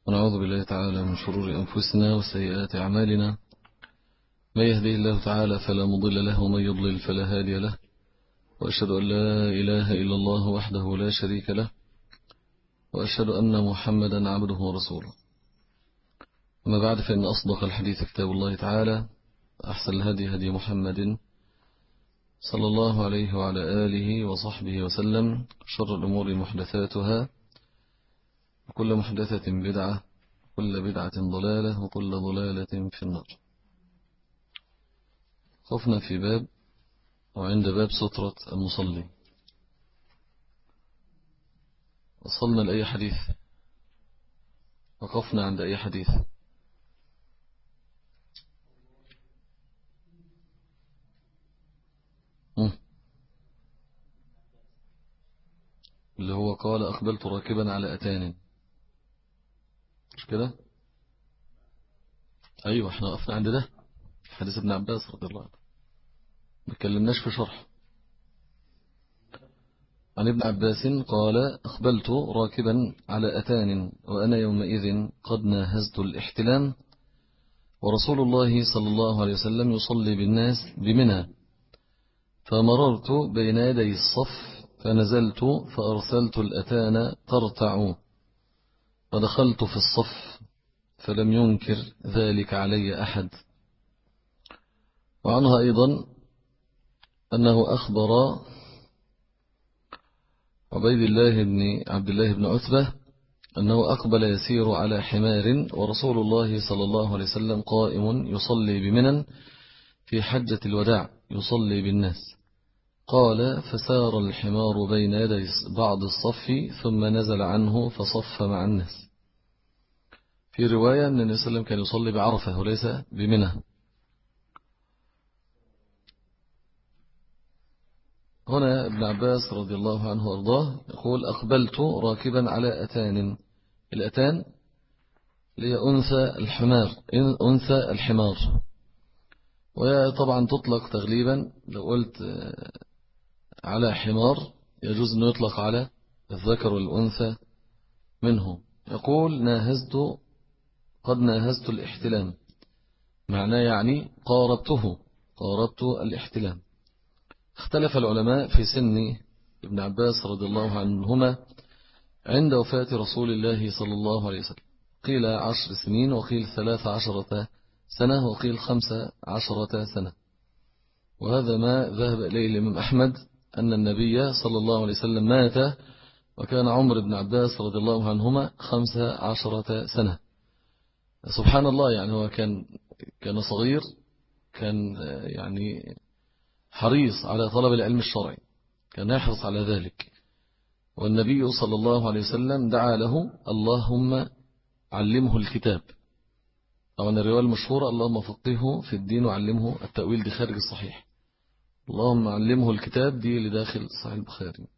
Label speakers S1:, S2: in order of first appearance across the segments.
S1: ونعوذ بالله تعالى من شرور أنفسنا وسيئات أعمالنا. من يهديه الله تعالى فلا مضل له ومن يضلل فلا هادي له، وأشهد أن لا إله إلا الله وحده لا شريك له، وأشهد أن محمدا عبده ورسوله. أما بعد، فإن أصدق الحديث كتاب الله تعالى، أحسن الهدي هدي محمد صلى الله عليه وعلى آله وصحبه وسلم. شر الأمور محدثاتها، وكل محدثة بدعة، كل بدعة ضلالة، وكل ضلالة في النار. وقفنا في باب وعند باب سترة المصلي. وصلنا لأي حديث؟ وقفنا عند أي حديث؟ اللي هو قال أقبلت راكبا على أتان، مش كده؟ أيوة، احنا وقفنا عند ده، حديث ابن عباس رضي الله عنه، ما اتكلمناش في شرح. عن ابن عباس قال أقبلت راكبا على أتان وأنا يومئذ قد ناهزت الاحتلام، ورسول الله صلى الله عليه وسلم يصلي بالناس بمنى، فمررت بين يدي الصف فنزلت فأرسلت الأتان ترتع، فدخلت في الصف فلم ينكر ذلك علي أحد. وعنها أيضا أنه أخبر عبد الله بن عتبة أنه أقبل يسير على حمار ورسول الله صلى الله عليه وسلم قائم يصلي بمنن في حجة الوداع يصلي بالناس. قال فسار الحمار بين يدي بعض الصف ثم نزل عنه فصف مع الناس. في رواية أن النبي صلى الله عليه وسلم كان يصلي بعرفة وليس بمنى. هنا ابن عباس رضي الله عنه وارضاه يقول أقبلت راكبا على أتان. الأتان هي أنثى الحمار، وطبعا تطلق تغليبا. لو قلت على حمار يجوز أن يطلق على الذكر والأنثى منه. يقول قد ناهزت الاحتلام، معناه يعني قاربت الاحتلام. اختلف العلماء في سن ابن عباس رضي الله عنهما عند وفاة رسول الله صلى الله عليه وسلم. قيل 10 سنين، وقيل 13 سنة، وقيل 15 سنة. وهذا ما ذهب إليه الإمام أحمد، أن النبي صلى الله عليه وسلم مات وكان عمر بن عباس رضي الله عنهما 15 سنة. سبحان الله، يعني هو كان صغير، كان يعني حريص على طلب العلم الشرعي، كان يحرص على ذلك. والنبي صلى الله عليه وسلم دعا له اللهم علمه الكتاب، أو أن الرواية المشهورة اللهم فقهه في الدين وعلمه التأويل، دي خارج الصحيح. اللهم علمه الكتاب دي لداخل صحيح البخاري.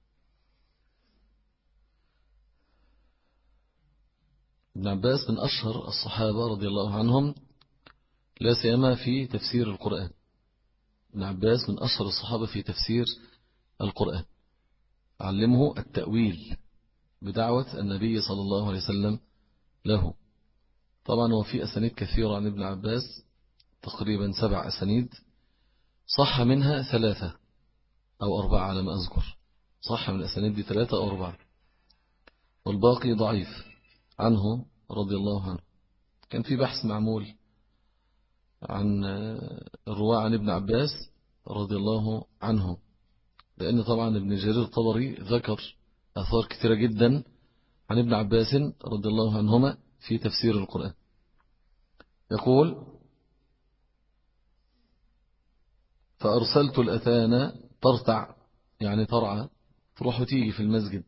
S1: ابن عباس من أشهر الصحابة رضي الله عنهم، لا سيما في تفسير القرآن. ابن عباس من أشهر الصحابة في تفسير القرآن، علمه التأويل بدعوة النبي صلى الله عليه وسلم له. طبعا هو في أسانيد كثيرة عن ابن عباس، تقريبا 7 أسانيد، صح منها 3 أو 4 على ما أذكر. صح من الأسانيد دي 3 أو 4، والباقي ضعيف عنه رضي الله عنه. كان في بحث معمول عن الرواة عن ابن عباس رضي الله عنه، لأن طبعا ابن جرير الطبري ذكر آثار كثيرة جدا عن ابن عباس رضي الله عنهما في تفسير القرآن. يقول فأرسلت الأتانا ترتع، يعني ترعى، تروح وتيجي في المسجد.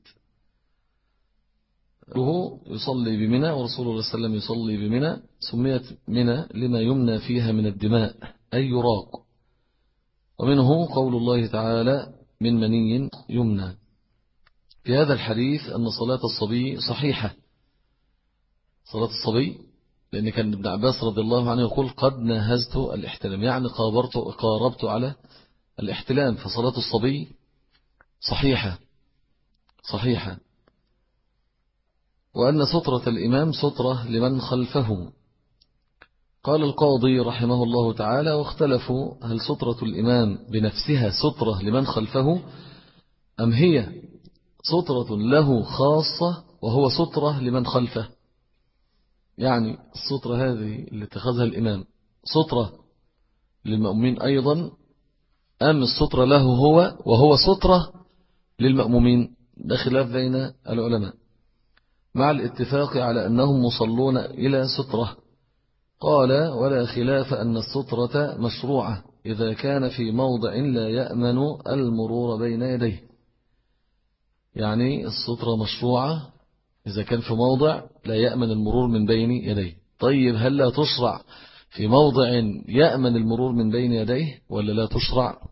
S1: وهو يصلي بمنى ورسول الله صلى الله عليه وسلم يصلي بمنى. سميت منى لما يمنى فيها من الدماء، أي يراق. ومنه قول الله تعالى من مني يمنى. في هذا الحديث أن صلاة الصبي صحيحة، صلاة الصبي، لأن كان ابن عباس رضي الله عنه يقول قد ناهزت الاحتلام، يعني قاربت على الاحتلام، فصلاة الصبي صحيحة. وأن سترة الإمام سترة لمن خلفه. قال القاضي رحمه الله تعالى: واختلفوا هل سترة الإمام بنفسها سترة لمن خلفه أم هي سترة له خاصة وهو سترة لمن خلفه. يعني السترة هذه اللي اتخذها الإمام سترة للمأمومين أيضا، أم السترة له هو وهو سترة للمأمومين. ده خلاف بين العلماء، مع الاتفاق على أنهم مصلون إلى سترة. قال: ولا خلاف أن السترة مشروعة إذا كان في موضع لا يأمن المرور بين يديه. يعني السترة مشروعة إذا كان في موضع لا يأمن المرور من بين يديه. طيب هل لا تشرع في موضع يأمن المرور من بين يديه ولا لا تشرع؟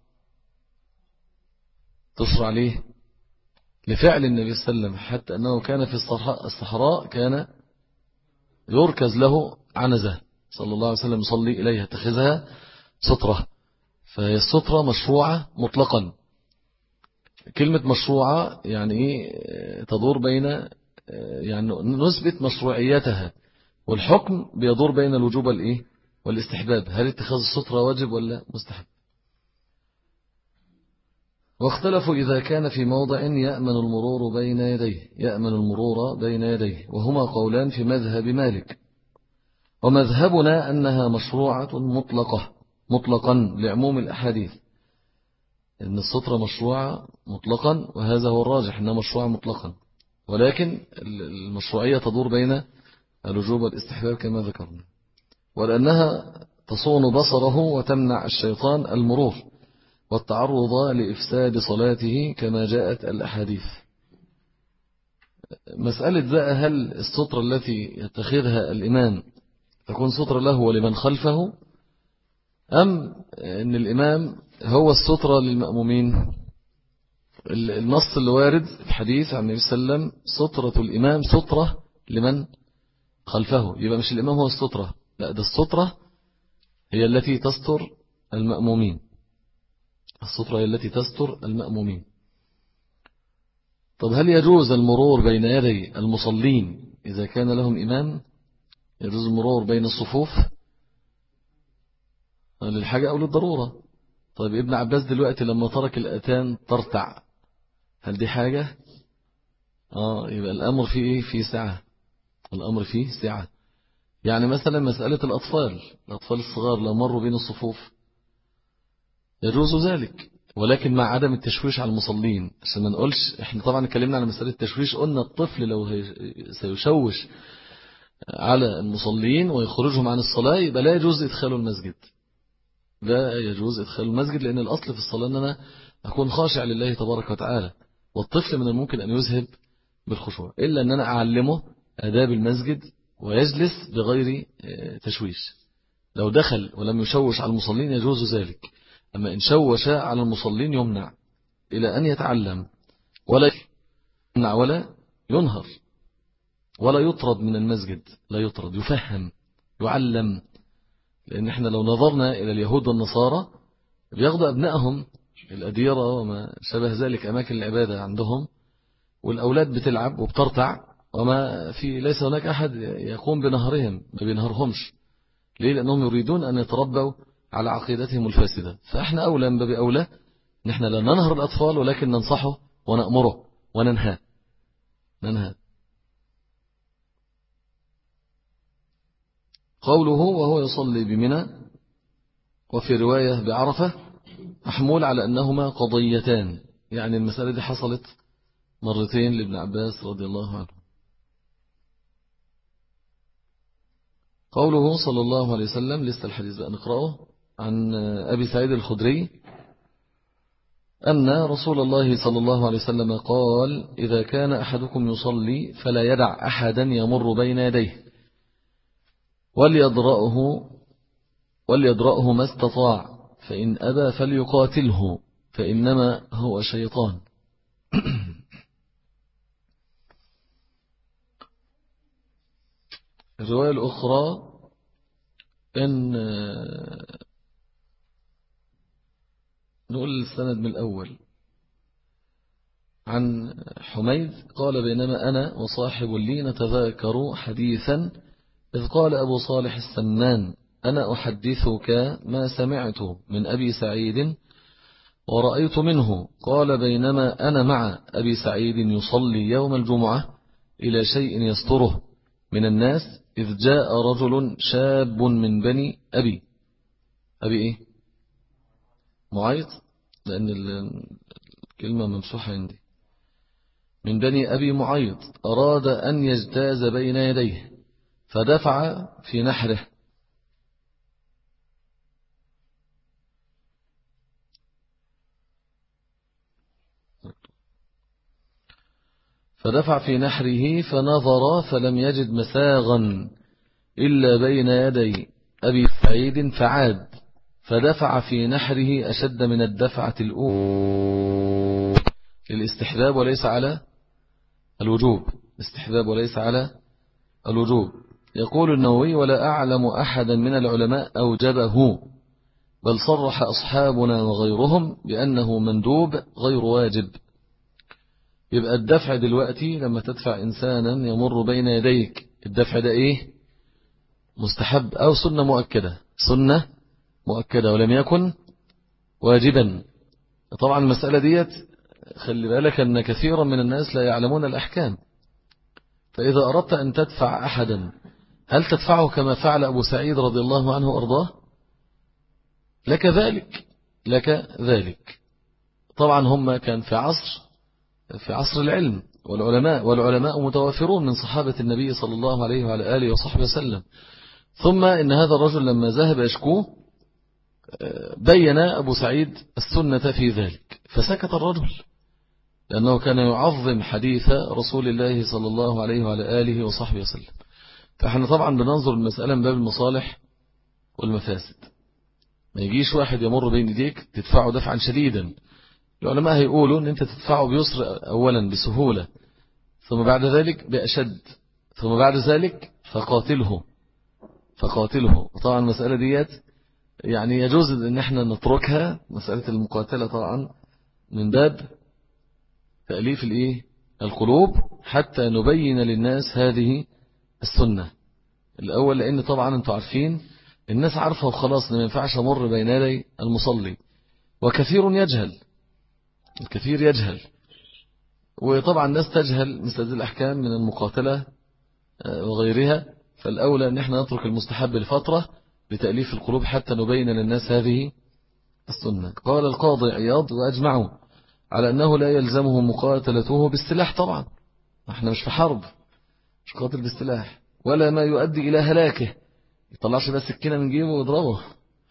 S1: تشرع ليه؟ لفعل النبي صلى الله عليه وسلم، حتى أنه كان في الصحراء كان يركز له عنزة صلى الله عليه وسلم يصلي إليها اتخذها سترة. فهي السترة مشروعة مطلقا. كلمة مشروعة يعني إيه؟ تدور بين يعني نثبت مشروعيتها، والحكم بيدور بين الوجوب والاستحباب. هل اتخاذ السترة واجب ولا مستحب؟ واختلفوا إذا كان في موضع يأمن المرور بين يديه، وهما قولان في مذهب مالك. ومذهبنا أنها مشروعة مطلقا لعموم الأحاديث، إن السترة مشروعة مطلقا، وهذا هو الراجح أنها مشروعة مطلقا، ولكن المشروعية تدور بين الوجوب والاستحباب كما ذكرنا. ولأنها تصون بصره وتمنع الشيطان المرور والتعرض لإفساد صلاته كما جاءت الأحاديث. مسألة بقى هل السترة التي يتخذها الإمام تكون سترة له ولمن خلفه، أم أن الإمام هو السترة للمأمومين؟ النص اللي وارد الحديث عن النبي صلى الله عليه وسلم سترة الإمام سترة لمن خلفه. يبقى مش الإمام هو السترة، لا، ده السترة هي التي تستر المأمومين. السترة هي التي تستر المأمومين. طب هل يجوز المرور بين يدي المصلين إذا كان لهم إمام؟ يجوز المرور بين الصفوف للحاجة أو للضرورة. طيب ابن عباس دلوقتي لما ترك الأتان ترتع، هل دي حاجة؟ يبقى الأمر فيه إيه؟ فيه سعة. الأمر فيه سعة. يعني مثلا مسألة الأطفال الصغار لو مروا بين الصفوف يجوز ذلك، ولكن مع عدم التشويش على المصلين. عشان ما نقولش احنا طبعا اتكلمنا على مسألة التشويش، قلنا الطفل لو سيشوش على المصلين ويخرجهم عن الصلاة يبقى لا يجوز إدخاله المسجد. لا يجوز إدخاله المسجد، لأن الأصل في الصلاة أن أنا أكون خاشع لله تبارك وتعالى، والطفل من الممكن أن يذهب بالخشوع، إلا أن أنا أعلمه آداب المسجد ويجلس بغير تشويش. لو دخل ولم يشوش على المصلين يجوز ذلك، أما إن شوش على المصلين يمنع إلى أن يتعلم، ولا يمنع ولا ينهر ولا يطرد من المسجد. لا يطرد، يفهم، يعلم. لأن احنا لو نظرنا إلى اليهود والنصارى بياخدوا أبنائهم الأديرة وما شبه ذلك أماكن العبادة عندهم، والأولاد بتلعب وبترتع، وما في ليس هناك أحد يقوم بنهرهم، ما بينهرهمش. ليه؟ لأنهم يريدون أن يتربوا على عقيدتهم الفاسدة. فإحنا أولى من باب أولى نحن لا ننهر الأطفال، ولكن ننصحه ونأمره وننهى. قوله وهو يصلي بمنى وفي رواية بعرفة محمول على أنهما قضيتان، يعني المسألة دي حصلت مرتين لابن عباس رضي الله عنه. قوله صلى الله عليه وسلم، لسه الحديث بقى نقرأه، عن أبي سعيد الخدري أن رسول الله صلى الله عليه وسلم قال: إذا كان أحدكم يصلي فلا يدع أحدا يمر بين يديه وليدرأه ما استطاع، فإن أبى فليقاتله فإنما هو شيطان. الرواية الأخرى إن نقول السند من الأول. عن حميد قال بينما أنا وصاحب لي نتذاكر حديثا إذ قال أبو صالح السمان أنا أحدثك ما سمعت من أبي سعيد ورأيت منه. قال بينما أنا مع أبي سعيد يصلي يوم الجمعة إلى شيء يستره من الناس إذ جاء رجل شاب من بني أبي إيه؟ معيط، لأن الكلمة ممسوحة عندي، من بني أبي معيط أراد أن يجتاز بين يديه فدفع في نحره فنظر فلم يجد مساغا إلا بين يدي أبي سعيد فعاد فدفع في نحره أشد من الدفعة الأولى للاستحباب وليس على الوجوب، استحباب وليس على الوجوب. يقول النووي ولا أعلم أحدا من العلماء أوجبه بل صرح أصحابنا وغيرهم بأنه مندوب غير واجب. يبقى الدفع دلوقتي لما تدفع إنسانا يمر بين يديك الدفع ده إيه؟ مستحب أو سنة مؤكدة، سنة مؤكدة ولم يكن واجبا. طبعا المسألة ديت خلي بالك أن كثيرا من الناس لا يعلمون الأحكام. فإذا أردت أن تدفع أحدا هل تدفعه كما فعل أبو سعيد رضي الله عنه وأرضاه؟ لك ذلك. طبعا هم كان في عصر العلم والعلماء متوافرون من صحابة النبي صلى الله عليه وعلى آله وصحبه وسلم. ثم إن هذا الرجل لما ذهب يشكوه بين أبو سعيد السنة في ذلك فسكت الرجل لأنه كان يعظم حديث رسول الله صلى الله عليه وعلى آله وصحبه وسلم. فإحنا طبعا بننظر المسألة من باب المصالح والمفاسد. ما يجيش واحد يمر بين يديك تدفعه دفعا شديدا. العلماء هيقولوا أن أنت تدفعه بيسر أولا بسهولة ثم بعد ذلك بأشد ثم بعد ذلك فقاتله. وطبعا المسألة ديت يعني يجوز أن احنا نتركها مسألة المقاتلة طبعا من باب تأليف القلوب حتى نبين للناس هذه السنة الأول. لأن طبعا أنتم عارفين الناس عارفة وخلاص ما ينفعش أمر بين يدي المصلي وكثير يجهل، الكثير يجهل. وطبعا الناس تجهل مثل هذه الأحكام من المقاتلة وغيرها. فالأولى أن احنا نترك المستحب لفترة لتأليف القلوب حتى نبين للناس هذه السنة. قال القاضي عياض وأجمعوا على أنه لا يلزمه مقاتلته بالسلاح. طبعا احنا مش في حرب، مش قاتل بالسلاح ولا ما يؤدي إلى هلاكه. يطلعش بس سكينة من جيبه ويضربه،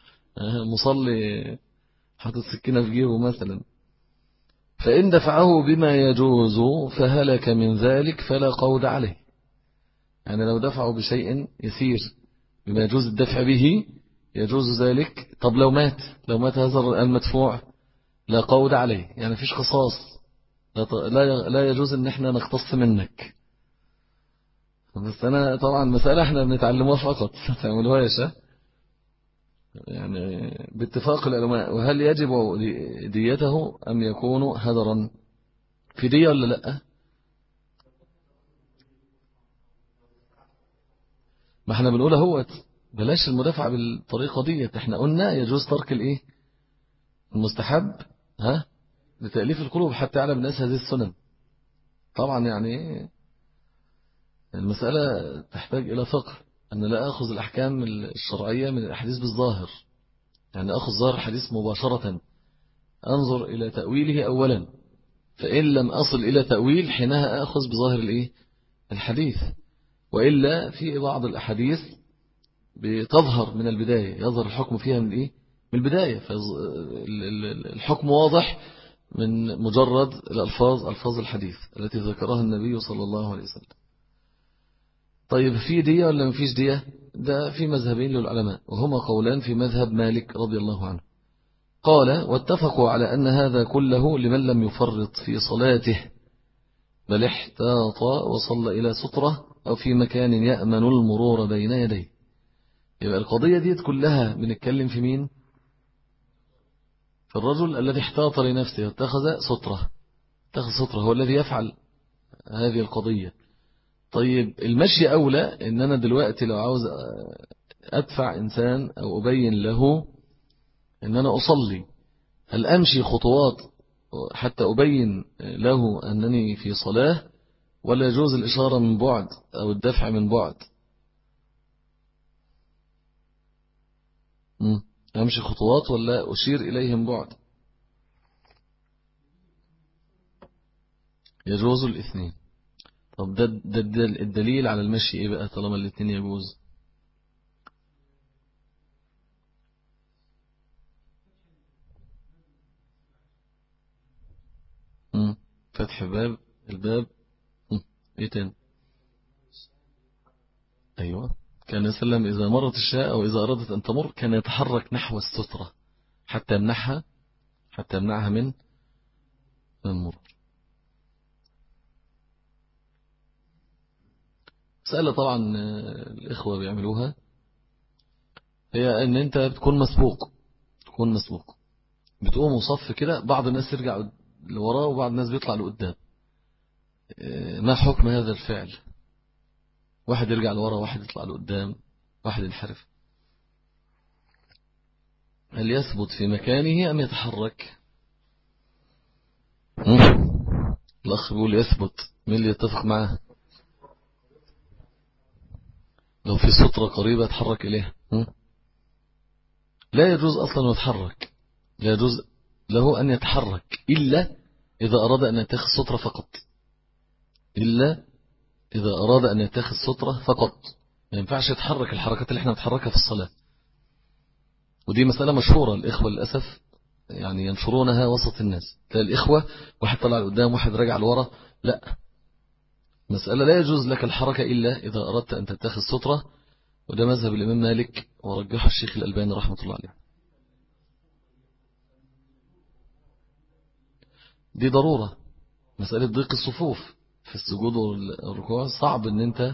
S1: مصلي حاطط سكينة في جيبه مثلا. فإن دفعه بما يجوز فهلك من ذلك فلا قود عليه. يعني لو دفعه بشيء يسير بما يجوز الدفع به يجوز ذلك. طب لو مات هذا المدفوع لا قود عليه، يعني فيش قصاص، لا يجوز ان احنا نقتص منك. بس انا طبعا مسألة احنا بنتعلموها فقط ما تعملوهاش يعني باتفاق العلماء. وهل يجب ديته ام يكون هدرا؟ في دية ولا لا؟ ما احنا بنقول اهوت بلاش المدافع بالطريقة ديت. احنا قلنا يجوز ترك المستحب لتأليف القلوب حتى يعلم الناس هذه السنن. طبعا يعني المسألة تحتاج إلى فقه أن لا أخذ الأحكام الشرعية من الأحاديث بالظاهر، يعني أخذ ظاهر الحديث مباشرة، أنظر إلى تأويله أولا، فإن لم أصل إلى تأويل حينها أخذ بظاهر الحديث. وإلا في بعض الأحاديث بتظهر من البداية، يظهر الحكم فيها من البداية، فالحكم واضح من مجرد ألفاظ الحديث التي ذكرها النبي صلى الله عليه وسلم. طيب في دية ولا ما فيش دية؟ ده في مذهبين للعلماء وهما قولان في مذهب مالك رضي الله عنه. قال واتفقوا على أن هذا كله لمن لم يفرط في صلاته بل احتاط وصلى إلى سترة أو في مكان يأمن المرور بين يديه. يبقى القضية دي كلها بنتكلم في مين؟ في الرجل الذي احتاط لنفسه واتخذ سترة. تاخذ سترة هو الذي يفعل هذه القضية. طيب المشي أولى، إن أنا دلوقتي لو عاوز أدفع إنسان أو أبين له إن أنا أصلي، هل أمشي خطوات حتى أبين له أنني في صلاة، ولا يجوز الإشارة من بعد أو الدفع من بعد؟ أمشي خطوات ولا أشير إليهم بعد؟ يجوز الاثنين. طب ده الدليل على المشي إيه بقى طالما الاثنين يجوز؟ فتح باب الباب. ايه تاني؟ ايوه، كان يسلم اذا مرت الشاة او اذا ارادت ان تمر كان يتحرك نحو السترة حتى يمنعها من المرور. مسألة طبعا الاخوة بيعملوها، هي ان انت بتكون مسبوق بتقوم وصف كده، بعض الناس يرجع لوراه وبعض الناس بيطلع لقدام. ما حكم هذا الفعل؟ واحد يرجع لورا، واحد يطلع لقدام، واحد ينحرف. هل يثبت في مكانه أم يتحرك؟ الأخ بيقول يثبت. مين اللي يتفق معه؟ لو في سترة قريبة يتحرك إليها. لا يجوز أصلا يتحرك، لا يجوز له أن يتحرك إلا إذا أراد أن يتخذ سترة فقط، إلا إذا أراد أن يتخذ سترة فقط. ما ينفعش يتحرك الحركات اللي احنا نتحركها في الصلاة، ودي مسألة مشهورة. الإخوة للأسف يعني ينشرونها وسط الناس، تلاقي الإخوة واحد طلع لقدام واحد راجع لورا. لا، مسألة لا يجوز لك الحركة إلا إذا أردت أن تتخذ سترة، وده مذهب الإمام مالك ورجحه الشيخ الألباني رحمة الله عليه. دي ضرورة، مسألة ضيق الصفوف في السجود والركوع صعب ان انت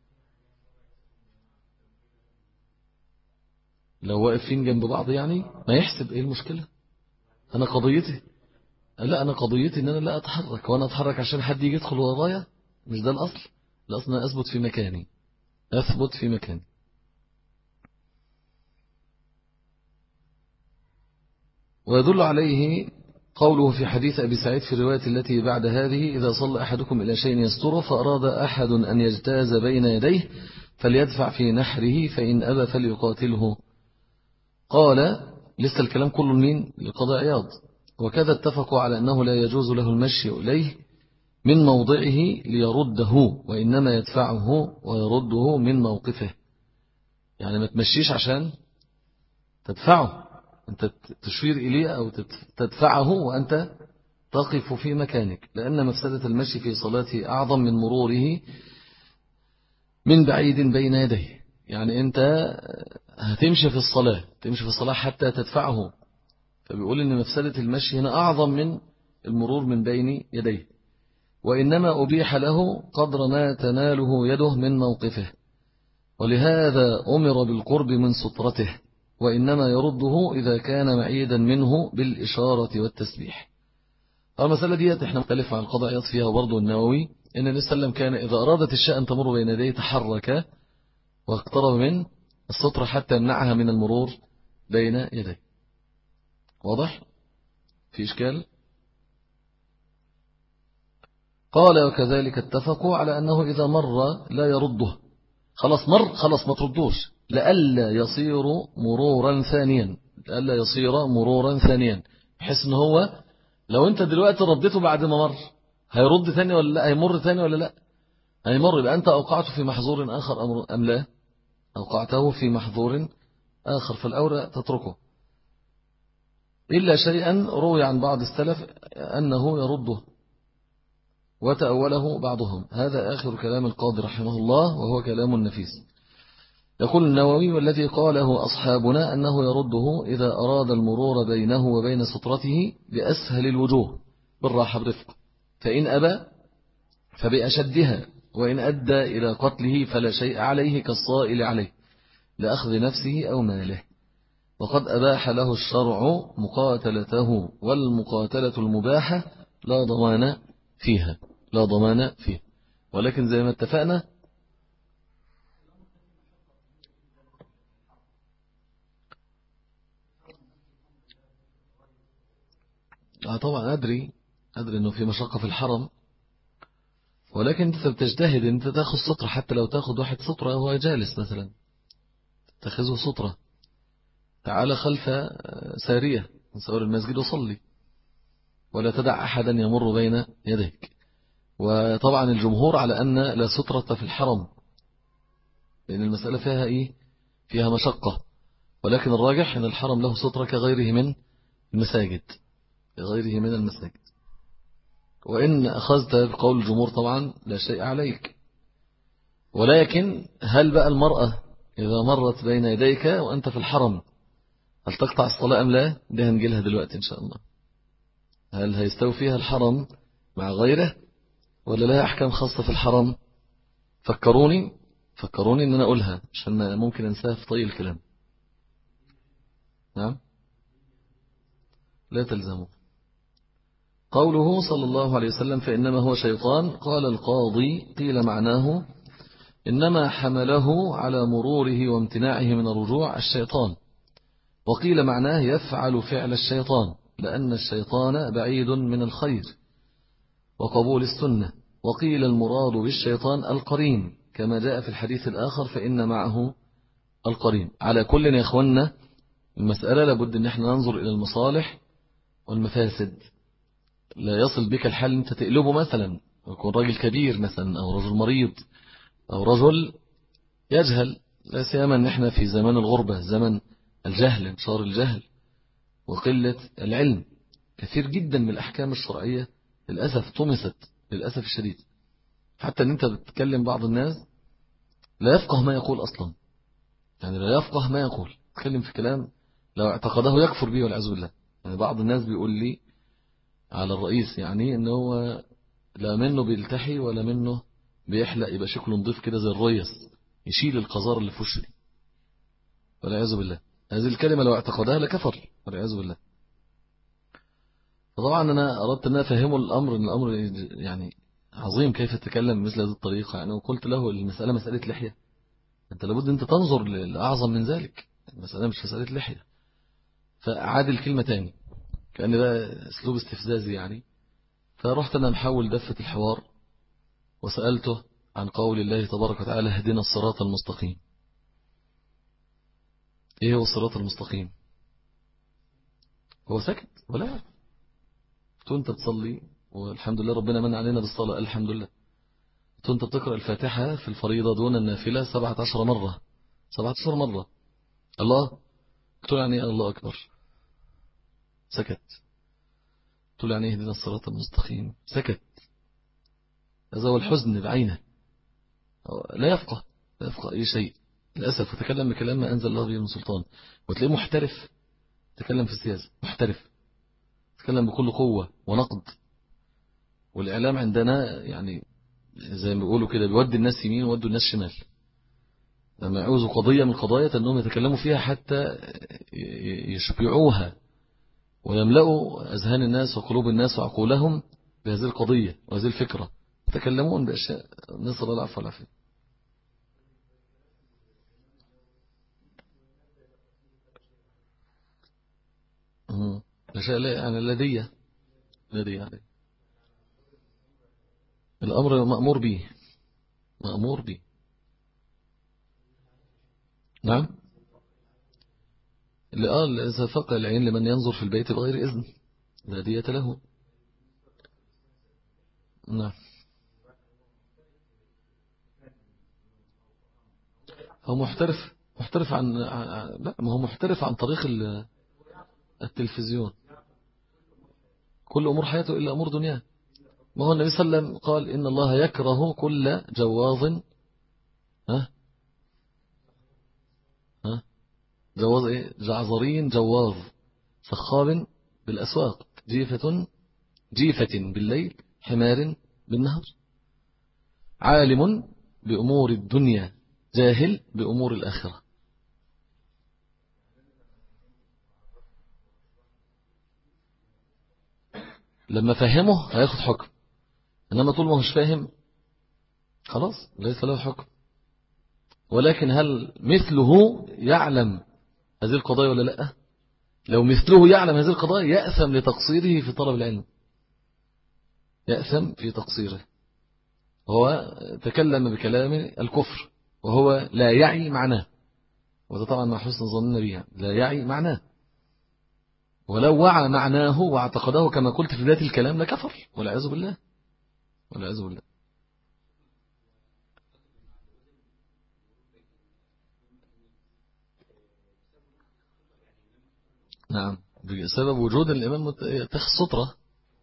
S1: لو واقفين جنب بعض يعني ما يحسب ايه المشكلة. انا قضيتي ان انا لا اتحرك، وانا اتحرك عشان حد يجي يدخل ورايا؟ مش ده الاصل. الاصل انا اثبت في مكاني. ويدل عليه قوله في حديث أبي سعيد في الرواية التي بعد هذه: إذا صلى أحدكم إلى شيء يستره فأراد أحد أن يجتاز بين يديه فليدفع في نحره، فإن أبى فليقاتله. قال لسه الكلام كله مين؟ لقضاء عياض. وكذا اتفقوا على أنه لا يجوز له المشي إليه من موضعه ليرده، وإنما يدفعه ويرده من موقفه. يعني ما تمشيش عشان تدفعه، أنت تشير إليه أو تدفعه وأنت تقف في مكانك، لأن مفسدة المشي في صلاته أعظم من مروره من بعيد بين يديه. يعني أنت هتمشي في الصلاة حتى تدفعه، فبيقول إن مفسدة المشي هنا أعظم من المرور من بين يديه. وإنما أبيح له قدر ما تناله يده من موقفه، ولهذا أمر بالقرب من سترته، وإنما يرده إذا كان معيدا منه بالإشارة والتسبيح. المسألة دي احنا مختلف عن القضاء عياض فيها، وبرضه النووي إن النبي صلى الله عليه وسلم كان إذا أرادت الشاة أن تمر بين يديه تحرك واقترب من السترة حتى يمنعها من المرور بين يديه. واضح؟ في إشكال؟ قال وكذلك اتفقوا على أنه إذا مر لا يرده. خلاص ما تردوش، لألا يصير مرورا ثانيا، بحيث ان هو لو انت دلوقتي رديته بعد ما مر هيرد ثاني ولا لا، هيمر ثاني ولا لا؟ هيمر. يبقى انت أوقعته في محظور آخر أم لا؟ أوقعته في محظور آخر، فالأولى تتركه، إلا شيئا روي عن بعض السلف أنه يرده وتأوله بعضهم. هذا آخر كلام القاضي رحمه الله، وهو كلام نفيس. يقول النووي: والذي قاله أصحابنا أنه يرده إذا أراد المرور بينه وبين سترته بأسهل الوجوه بالراحة برفق، فإن أبى فبأشدها، وإن أدى إلى قتله فلا شيء عليه كالصائل عليه لأخذ نفسه أو ماله. وقد أباح له الشرع مقاتلته، والمقاتلة المباحة لا ضمان فيها، لا ضمان فيها. ولكن زي ما اتفقنا طبعا أدري أنه في مشقة في الحرم، ولكن أنت بتجتهد أنت تأخذ سطرة، حتى لو تأخذ واحد سطرة وهو جالس مثلا تأخذه سطرة، تعال خلف سارية من سوار المسجد وصلي، ولا تدع أحدا يمر بين يديك. وطبعا الجمهور على أن لا سطرة في الحرم، لأن المسألة فيها إيه؟ فيها مشقة. ولكن الراجح أن الحرم له سطرة كغيره من المساجد، كغيره من المساجد. وإن أخذت بقول الجمهور طبعا لا شيء عليك. ولكن هل بقى المرأة إذا مرت بين يديك وأنت في الحرم هل تقطع الصلاة أم لا؟ دي هنجيلها دلوقتي إن شاء الله. هل هيستوي فيها الحرم مع غيره ولا لها أحكام خاصة في الحرم؟ فكروني إن أنا أقولها عشان ممكن أنساها في طي الكلام. نعم، لا تلزموا. قوله صلى الله عليه وسلم فإنما هو شيطان، قال القاضي قيل معناه إنما حمله على مروره وامتناعه من الرجوع الشيطان، وقيل معناه يفعل فعل الشيطان، لأن الشيطان بعيد من الخير وقبول السنة. وقيل المراد بالشيطان القرين، كما جاء في الحديث الآخر فإن معه القرين. على كل يا إخوانا المسألة لابد أن احنا ننظر إلى المصالح والمفاسد. لا يصل بك الحال أنت تقلبه مثلا ويكون راجل كبير مثلا أو رجل مريض أو رجل يجهل، لا سيما أن احنا في زمان الغربة، زمن الجهل، انتشار الجهل وقلة العلم. كثير جدا من الأحكام الشرعية للأسف طمست للأسف الشديد، حتى أن أنت بتتكلم بعض الناس لا يفقه ما يقول أصلا، يعني لا يفقه ما يقول، تتكلم في كلام لو اعتقده يكفر به والعياذ بالله. يعني بعض الناس بيقول لي على الرئيس يعني أنه هو لا منه بيلتحي ولا منه بيحلق يبقى شكله نضيف كده زي الريس، يشيل القذار اللي في وشه دي والعياذ بالله. هذه الكلمة لو اعتقدها لكفر والعياذ بالله. فطبعا أنا أردت أن أفهمه الأمر، أن الأمر يعني عظيم كيف تتكلم بمثل هذه الطريقة. يعني وقلت له المسألة مسألة لحية، أنت لابد أنت تنظر لأعظم من ذلك، المسألة مش مسألة لحية. فأعاد الكلمة تاني كأن ده أسلوب استفزازي يعني. فرحت أنا محاول دفة الحوار وسألته عن قول الله تبارك وتعالى اهدنا الصراط المستقيم. إيه هو الصراط المستقيم؟ هو سكت ولا يعرف. أنت بتصلي والحمد لله ربنا من علينا بالصلاة الحمد لله، أنت بتقرأ الفاتحة في الفريضة دون النافلة 17 مرة، 17 مرة. الله تقول يعني الله أكبر، سكت. تقول يعني اهدنا الصراط المستقيم، سكت. هذا هو الحزن بعينه، لا يفقه، لا يفقه أي شيء للأسف. وتكلم بكلام ما أنزل الله به من سلطان، وتلاقيه محترف، تكلم في السياسة محترف، تكلم بكل قوة ونقد. والإعلام عندنا يعني زي ما بيقولوا كده بيودي الناس يمين ويودوا الناس شمال. لما يعوزوا قضية من القضايا أنهم يتكلموا فيها حتى يشبعوها ويملأوا أذهان الناس وقلوب الناس وعقولهم بهذه القضية وهذه الفكرة، يتكلمون بأشياء نصر العفو والعافية. أشياء يعني لدي يعني الأمر مأمور به، مأمور به. نعم، إذا فقع العين لمن ينظر في البيت بغير إذن لا دية له. نعم، هو محترف لا، ما هو محترف عن طريق التلفزيون. كل أمور حياته إلا أمور دنياه. ما هو النبي صلى الله عليه وسلم قال إن الله يكره كل جواظ، ها ها جواظ إيه؟ جعظرين جواظ سخاب بالأسواق جيفة بالليل حمار بالنهر. عالم بأمور الدنيا جاهل بأمور الآخرة. لما فهمه هياخد حكم، إنما طول ما هوش فاهم خلاص ليس له حكم. ولكن هل مثله يعلم هذه القضايا ولا لا؟ لو مثله يعلم هذه القضايا يأثم لتقصيره في طلب العلم، يأثم في تقصيره. هو تكلم بكلام الكفر وهو لا يعي معناه، وده طبعا مع حسن ظننا به، لا يعي معناه. ولو وعى معناه واعتقده كما قلت في بداية الكلام لكفر والعياذ بالله، والعياذ بالله. نعم، بسبب وجود الإمام يتخذ سترة.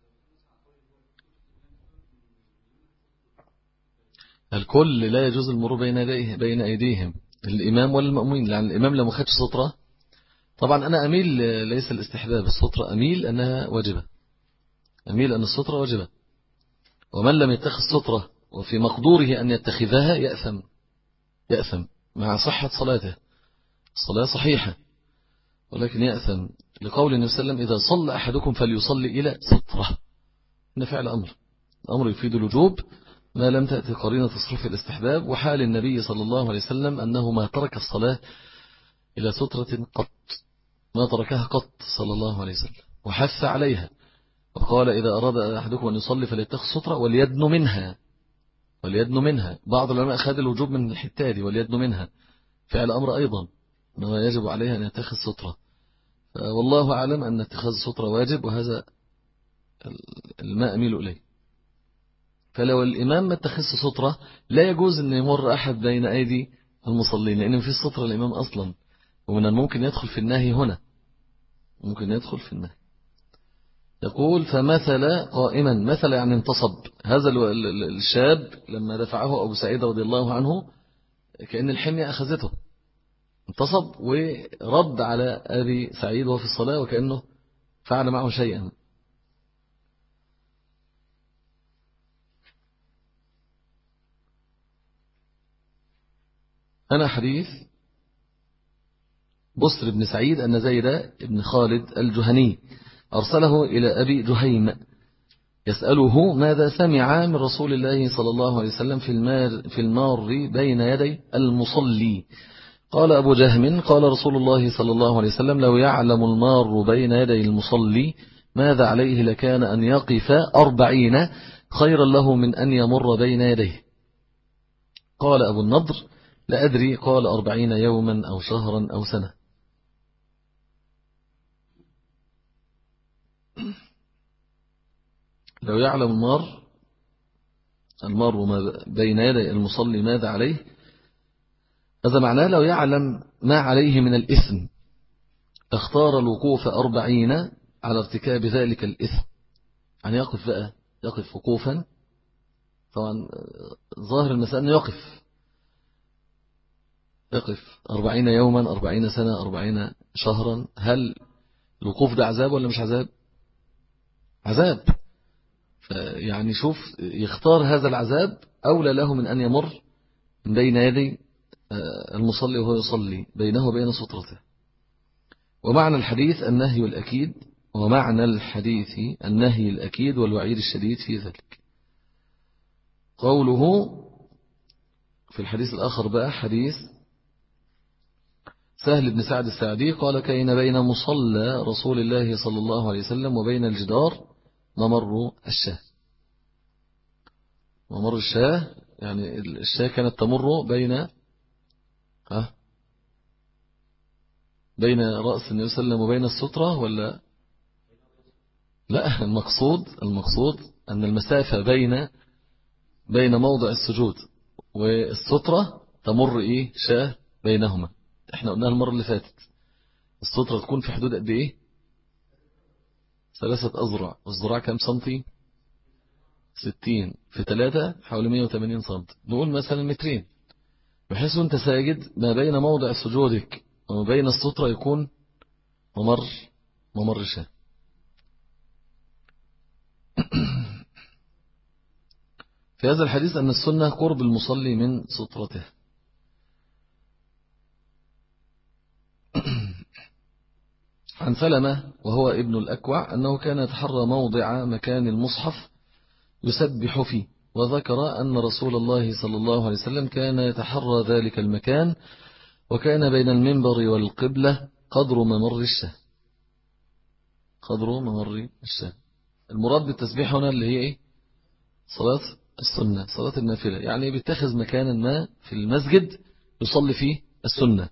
S1: الكل لا يجوز المرور بين أيديهم، الإمام والمأمومين، لأن الإمام لو ما خدش سترة. طبعا أنا أميل ليس الاستحباب، السترة أميل أنها واجبة، أميل أن السترة واجبة. ومن لم يتخذ سترة وفي مقدوره أن يتخذها يأثم، يأثم مع صحة صلاته، الصلاة صحيحة ولكن يأثم، لقول النبي صلى الله عليه وسلم: إذا صلى أحدكم فليصلي إلى سترة. إن فعل أمر، الأمر يفيد الوجوب ما لم تأتي قرينة تصرف الاستحباب. وحال النبي صلى الله عليه وسلم أنه ما ترك الصلاة إلى سترة قط، ما تركها قط صلى الله عليه وسلم، وحث عليها وقال: إذا أراد أحدكم أن يصلي فليتخذ سترة وليدن منها، وليدن منها. بعض العلماء أخذ الوجوب من الحتة دي، وليدن منها فعل أمر أيضا، أنه يجب عليه أن يتخذ سترة. والله أعلم أن اتخاذ سترة واجب، وهذا ما أميل إليه. فلو الإمام ما اتخذ سترة لا يجوز أن يمر أحد بين أيدي المصلين، لأن في السترة الإمام أصلا، ومن الممكن يدخل في النهي هنا، ممكن يدخل في النهي. يقول: فمثل قائما، مثل يعني انتصب. هذا الشاب لما دفعه أبو سعيد رضي الله عنه كأن الحمية أخذته، انتصب ورد على أبي سعيد وهو في الصلاة وكأنه فعل معه شيئا. أنا حديث بصر بن سعيد أن زيد بن خالد الجهني أرسله إلى أبي جهيم يسأله ماذا سمع من رسول الله صلى الله عليه وسلم في المار بين يدي المصلي. قال أبو جهم: قال رسول الله صلى الله عليه وسلم: لو يعلم المار بين يدي المصلي ماذا عليه لكان أن يقف 40 خيرا له من أن يمر بين يديه. قال أبو النضر: لا أدري، قال 40 يوما أو شهرا أو سنة. لو يعلم المار بين يدي المصلي ماذا عليه، هذا معناه لو يعلم ما عليه من الإثم اختار الوقوف 40 على ارتكاب ذلك الإثم. يعني يقف بقى، يقف وقوفا. طبعا ظاهر المسألة أنه يقف 40 يوما، 40 سنة، 40 شهرا. هل الوقوف ده عذاب ولا مش عذاب؟ عذاب. يعني شوف، يختار هذا العذاب أولى له من أن يمر من بين يدي المصلي وهو يصلي بينه وبين سترته. ومعنى الحديث النهي الأكيد، ومعنى الحديث النهي الأكيد والوعيد الشديد في ذلك. قوله في الحديث الآخر بقى، حديث سهل بن سعد السعدي قال: كان بين مصلى رسول الله صلى الله عليه وسلم وبين الجدار ممر الشاه. ممر الشاه يعني الشاه كانت تمر بين رأس النبي صلى الله عليه وسلم وبين السترة، ولا لا؟ المقصود أن المسافة بين موضع السجود والسترة تمر شاه بينهما. احنا قلناها المرة اللي فاتت، السترة تكون في حدود قد ايه؟ 3 أذرع، والذراع كام سنتي؟ 60 في 3 حوالي 180 سنتي، نقول مثلا 200، بحيث انت ساجد ما بين موضع سجودك وما بين السترة يكون ممر شاه. في هذا الحديث أن السنة قرب المصلي من سترته. عن سلمة وهو ابن الأكوع أنه كان يتحرى موضع مكان المصحف يسبح فيه. وذكر أن رسول الله صلى الله عليه وسلم كان يتحرى ذلك المكان، وكان بين المنبر والقبلة قدر ممر الشاه. قدر ممر الشاه. المراد بالتسبيح هنا اللي هي إيه؟ صلاة السنة، صلاة النافلة، يعني بيتخذ مكانا ما في المسجد يصلي فيه السنة.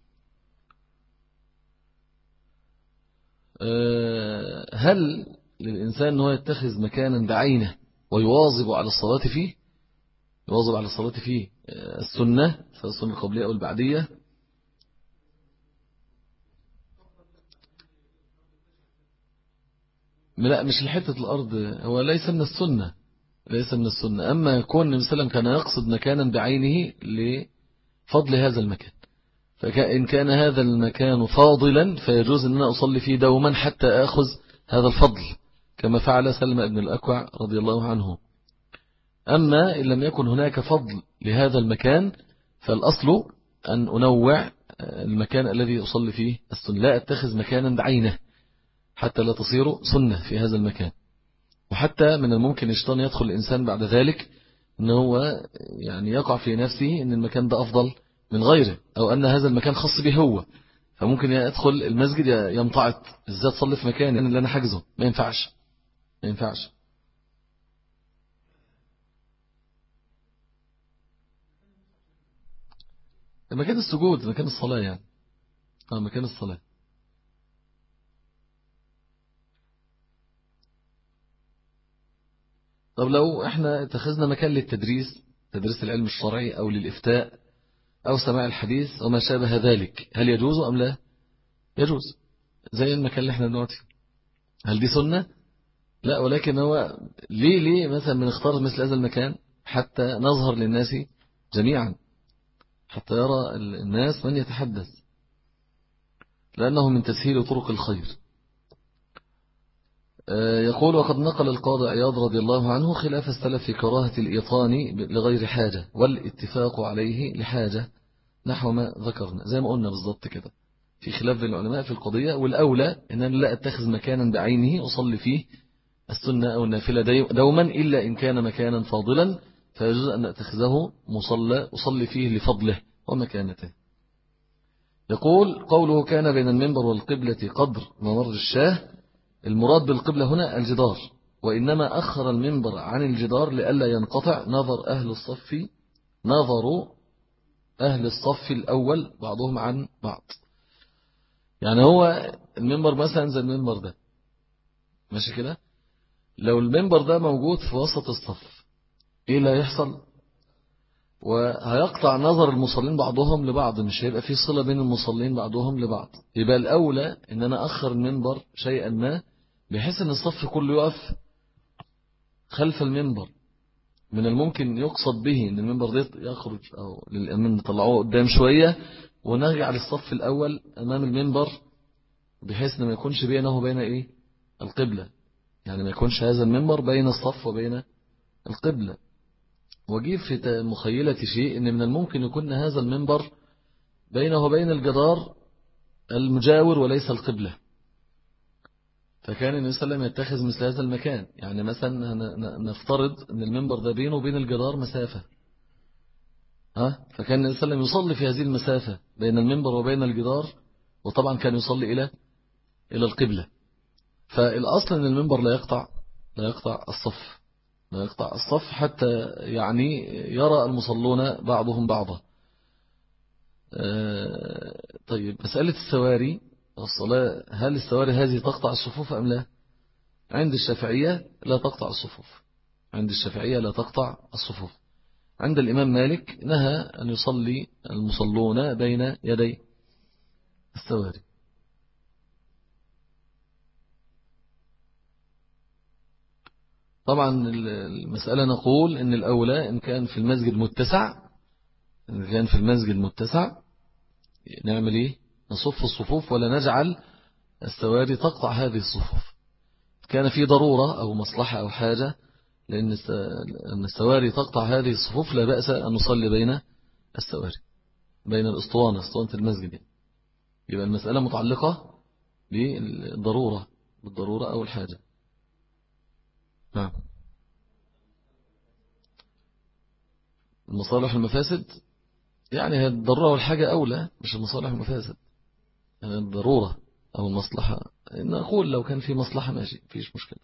S1: هل للإنسان أنه يتخذ مكانا بعينه ويواظب على الصلاة فيه، يواظب على الصلاة فيه السنة، فالسنة القبلية أو البعدية؟ لا، مش لحتة الأرض، هو ليس من السنة، ليس من السنة. أما يكون النبي صلى الله عليه وسلم كان يقصد مكانا بعينه لفضل هذا المكان، فإن كان هذا المكان فاضلا فيجوز أن أنا أصلي فيه دوما حتى أخذ هذا الفضل، كما فعل سلمى بن الأكوع رضي الله عنه. أما إن لم يكن هناك فضل لهذا المكان فالأصل أن أنوع المكان الذي أصلي فيه السنة، لا أتخذ مكانا بعينه حتى لا تصير سنة في هذا المكان. وحتى من الممكن الشيطان يدخل الإنسان بعد ذلك أنه هو يعني يقع في نفسه أن المكان ده أفضل من غيره، أو أن هذا المكان خاص به هو، فممكن يدخل المسجد يمتعط، إزاي تصلي في مكان اللي أنا حجزه؟ ما ينفعش، ما ينفعش. مكان السجود، مكان الصلاة يعني، مكان الصلاة. طب لو احنا اتخذنا مكان للتدريس، تدريس العلم الشرعي أو للإفتاء أو سماع الحديث وما شابه ذلك، هل يجوز أم لا؟ يجوز، زي المكان اللي احنا بنقعد فيه. هل دي سنة؟ لا، ولكن هو ليه مثلا بنختار مثل هذا المكان؟ حتى نظهر للناس جميعا، حتى يرى الناس من يتحدث، لأنه من تسهيل طرق الخير. يقول: وقد نقل القاضي عياض رضي الله عنه خلاف السلف في كراهة الإيطان لغير حاجة، والاتفاق عليه لحاجة، نحو ما ذكرنا، زي ما قلنا بالضبط كده، في خلاف العلماء في القضية. والأولى أن أنا لا أتخذ مكانا بعينه أصلي فيه السنة أو النافلة دوما، إلا إن كان مكانا فاضلا فيجوز أن أتخذه مصلى أصلي فيه لفضله ومكانته. يقول: قوله كان بين المنبر والقبلة قدر ممر الشاه، المراد بالقبلة هنا الجدار، وإنما أخر المنبر عن الجدار لئلا ينقطع نظر أهل الصف الأول بعضهم عن بعض. يعني هو المنبر مثلا زي المنبر ده ماشي كده، لو المنبر ده موجود في وسط الصف إيه اللي هيحصل؟ وهيقطع نظر المصلين بعضهم لبعض، مش هيبقى في صلة بين المصلين بعضهم لبعض. يبقى الأولى إن أنا أخر المنبر شيئا ما بحيث أن الصف كله يقف خلف المنبر. من الممكن يقصد به أن المنبر ده يخرج أو للأمين نطلعوه قدام شوية ونرجع للصف الأول أمام المنبر، بحيث أن ما يكونش بينه وبين إيه؟ القبلة، يعني ما يكونش هذا المنبر بين الصف وبين القبلة. وجيب في مخيلة شيء أن من الممكن يكون هذا المنبر بينه وبين الجدار المجاور وليس القبلة، فكان النبي صلى الله عليه وسلم يتخذ مثل هذا المكان. يعني مثلا نفترض أن المنبر ده بينه وبين الجدار مسافة، فكان النبي صلى الله عليه وسلم يصلي في هذه المسافة بين المنبر وبين الجدار، وطبعا كان يصلي إلى القبلة. فالأصل أن المنبر لا يقطع الصف، لا يقطع الصف حتى يعني يرى المصلون بعضهم بعضا. طيب، مسألة السواري الصلاة، هل السواري هذه تقطع الصفوف أم لا؟ عند الشافعية لا تقطع الصفوف، عند الشافعية لا تقطع الصفوف. عند الإمام مالك نهى أن يصلي المصلون بين يدي السواري. طبعا المسألة نقول إن الأولى إن كان في المسجد متسع، إن كان في المسجد متسع نعمل إيه؟ نصف الصفوف ولا نجعل السواري تقطع هذه الصفوف. كان في ضرورة أو مصلحة أو حاجة لأن السواري تقطع هذه الصفوف لا بأس أن نصلي بين السواري، بين اسطوانة المسجد يعني. يبقى المسألة متعلقة بالضرورة أو الحاجة. نعم. المصالح والمفاسد، يعني هي الضرورة والحاجة أولى مش المصالح والمفاسد، يعني الضرورة أو المصلحة. نقول لو كان في مصلحة ماشي فيش مشكلة.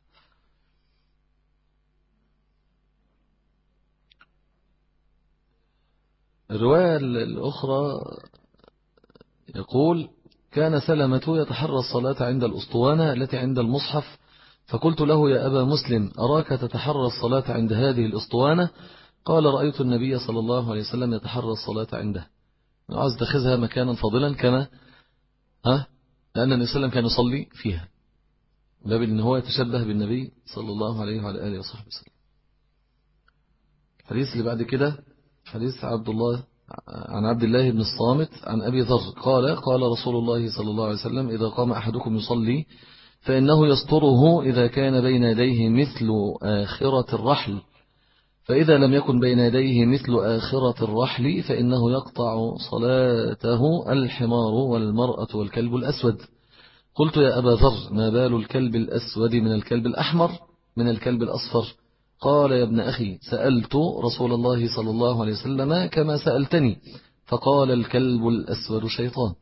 S1: الرواية الأخرى يقول: كان سلمة يتحرى الصلاة عند الأسطوانة التي عند المصحف، فقلت له: يا أبا مسلم، أراك تتحرى الصلاة عند هذه الأسطوانة؟ قال: رأيت النبي صلى الله عليه وسلم يتحرى الصلاة عنده. عايز تخذها مكانا فاضلا كما لأن النبي صلى الله عليه وسلم كان يصلي فيها، باب إن هو يتشبه بالنبي صلى الله عليه وعلى آله وصحبه وسلم. الحديث اللي بعد كده حديث عن عبد الله بن الصامت عن أبي ذر قال: قال رسول الله صلى الله عليه وسلم: إذا قام أحدكم يصلي فإنه يستره إذا كان بين يديه مثل آخرة الرحل، فإذا لم يكن بين يديه مثل آخرة الرحل فإنه يقطع صلاته الحمار والمرأة والكلب الأسود. قلت: يا أبا ذر، ما بال الكلب الأسود من الكلب الأحمر من الكلب الأصفر؟ قال: يا ابن أخي، سألت رسول الله صلى الله عليه وسلم كما سألتني، فقال: الكلب الأسود شيطان.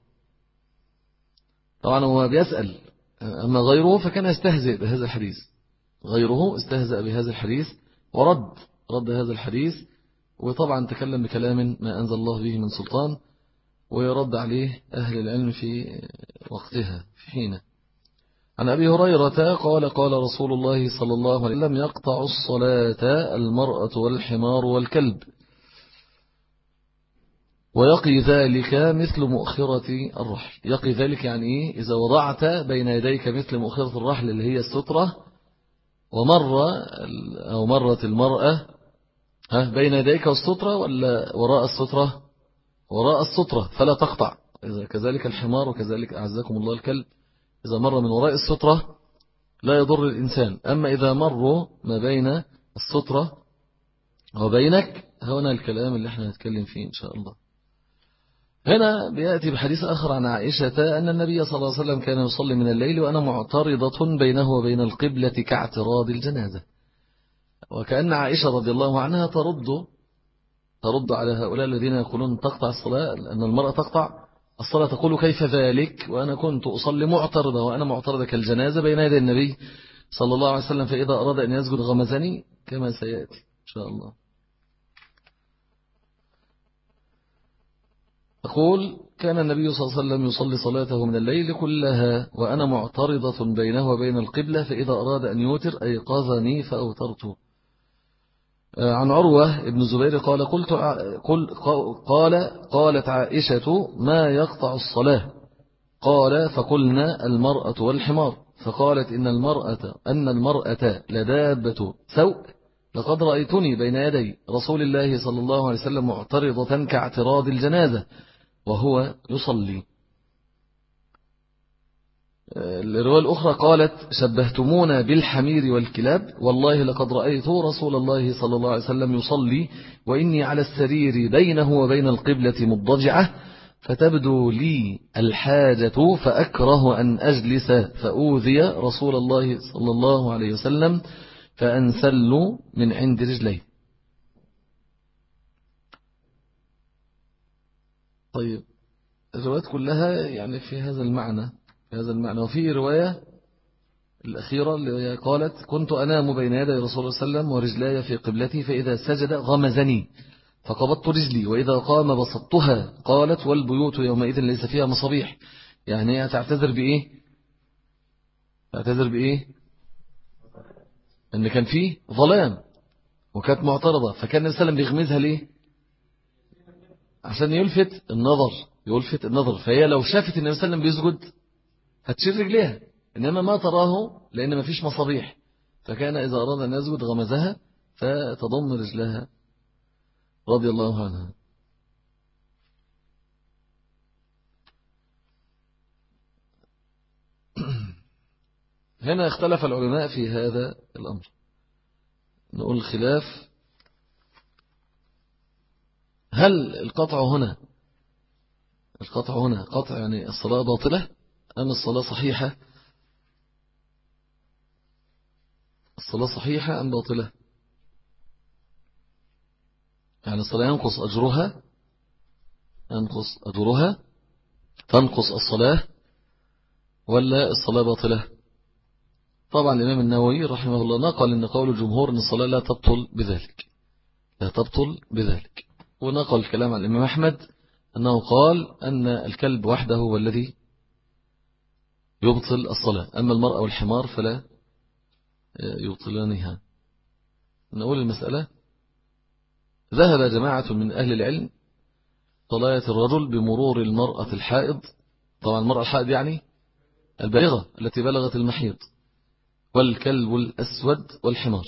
S1: طبعا هو بيسأل، أما غيره فكان يستهزئ بهذا الحديث، غيره استهزأ بهذا الحديث رد هذا الحديث، وطبعا تكلم بكلام ما أنزل الله به من سلطان، ويرد عليه أهل العلم في وقتها في حينه. عن أبي هريرة قال: قال رسول الله صلى الله عليه وسلم: يقطع الصلاة المرأة والحمار والكلب، ويقي ذلك مثل مؤخرة الرحل. يقي ذلك يعني إيه؟ إذا وضعت بين يديك مثل مؤخرة الرحل اللي هي السترة، مرت المرأة بين يديك والسترة ولا وراء السترة؟ وراء السترة، فلا تقطع. إذا كذلك الحمار، وكذلك أعزكم الله الكلب، إذا مر من وراء السترة لا يضر الإنسان. أما إذا مروا ما بين السترة وبينك، هنا الكلام اللي احنا نتكلم فيه إن شاء الله. هنا بيأتي بحديث آخر عن عائشة أن النبي صلى الله عليه وسلم كان يصلي من الليل وأنا معترضة بينه وبين القبلة كاعتراض الجنازة. وكأن عائشة رضي الله عنها ترد على هؤلاء الذين يقولون تقطع الصلاة، أن المرأة تقطع الصلاة، تقول: كيف ذلك وأنا كنت أصلي معترضة، وأنا معترضة كالجنازة بين يدي النبي صلى الله عليه وسلم، فإذا أراد أن يسجد غمزني، كما سيأتي إن شاء الله. أقول: كان النبي صلى الله عليه وسلم يصلي صلاته من الليل كلها وأنا معترضة بينه وبين القبلة، فإذا أراد أن يوتر أيقظني فأوترت. عن عروة ابن الزبير قال: قالت عائشة: ما يقطع الصلاة؟ قال: فقلنا: المرأة والحمار. فقالت: أن المرأة لدابة سوء، لقد رأيتني بين يدي رسول الله صلى الله عليه وسلم معترضة كاعتراض الجنازة وهو يصلي. الرواية الأخرى قالت: شبهتمونا بالحمير والكلاب، والله لقد رأيت رسول الله صلى الله عليه وسلم يصلي وإني على السرير بينه وبين القبلة مضجعة، فتبدو لي الحاجة فأكره أن أجلس فأوذي رسول الله صلى الله عليه وسلم فأنسل من عند رجليه. طيب، الروايات كلها يعني في هذا المعنى، وفي رواية الأخيرة اللي قالت: كنت أنام بين يدي رسول الله صلى الله عليه وسلم ورجلاي في قبلتي، فإذا سجد غمزني فقبضت رجلي، وإذا قام بسطتها. قالت: والبيوت يومئذ ليس فيها مصابيح. يعني تعتذر بإيه؟ أن كان فيه ظلام وكانت معترضة، فكان النبي صلى الله عليه وسلم بيغمزها ليه؟ عشان يلفت النظر. فهي لو شافت النبي صلى الله عليه وسلم بيسجد هتشير رجليها، إنما ما تراه لأن ما فيش مصابيح، فكان إذا أراد أن يسجد غمزها فتضم رجلها رضي الله عنها. هنا اختلف العلماء في هذا الأمر. نقول الخلاف: هل القطع هنا قطع يعني الصلاة باطلة أم الصلاة صحيحة؟ الصلاة صحيحة أم باطلة؟ يعني الصلاة ينقص أجرها، تنقص الصلاة ولا الصلاة باطلة؟ طبعا الإمام النووي رحمه الله نقل أن قول الجمهور أن الصلاة لا تبطل بذلك، ونقل الكلام عن الإمام أحمد أنه قال أن الكلب وحده هو الذي يبطل الصلاة، أما المرأة والحمار فلا يبطلانها. نقول المسألة: ذهب جماعة من أهل العلم صلاة الرجل بمرور المرأة الحائض، طبعا المرأة الحائض يعني البالغة التي بلغت المحيض، والكلب الأسود والحمار،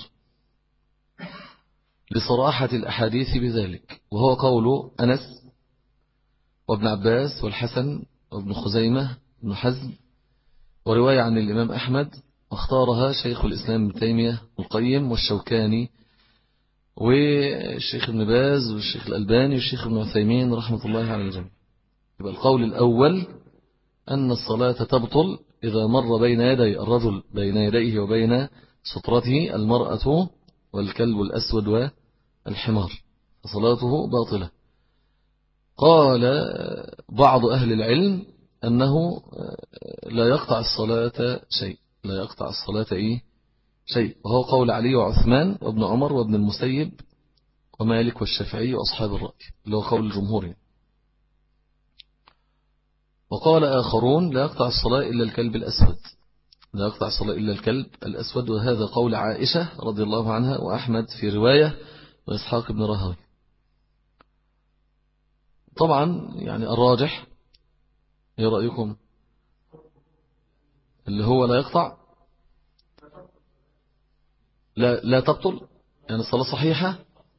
S1: لصراحة الأحاديث بذلك، وهو قول أنس وابن عباس والحسن وابن خزيمة بن حزم، ورواية عن الإمام أحمد، واختارها شيخ الإسلام ابن تيمية والقيم والشوكاني والشيخ ابن باز والشيخ الألباني والشيخ ابن عثيمين رحمة الله على الجميع. يبقى القول الأول أن الصلاة تبطل إذا مر بين يدي الرجل، بين يديه وبين سترته، المرأة والكلب الأسود والحمار، فصلاته باطلة. قال بعض أهل العلم أنه لا يقطع الصلاة شيء، وهو قول علي وعثمان وابن عمر وابن المسيب ومالك والشافعي وأصحاب الرأي، اللي هو قول الجمهور. وقال آخرون: لا يقطع الصلاة إلا الكلب الأسود، وهذا قول عائشة رضي الله عنها وأحمد في رواية وإسحاق بن راهويه. طبعا يعني الراجح، ايه رأيكم؟ اللي هو لا يقطع، لا تبطل، يعني الصلاة صحيحة.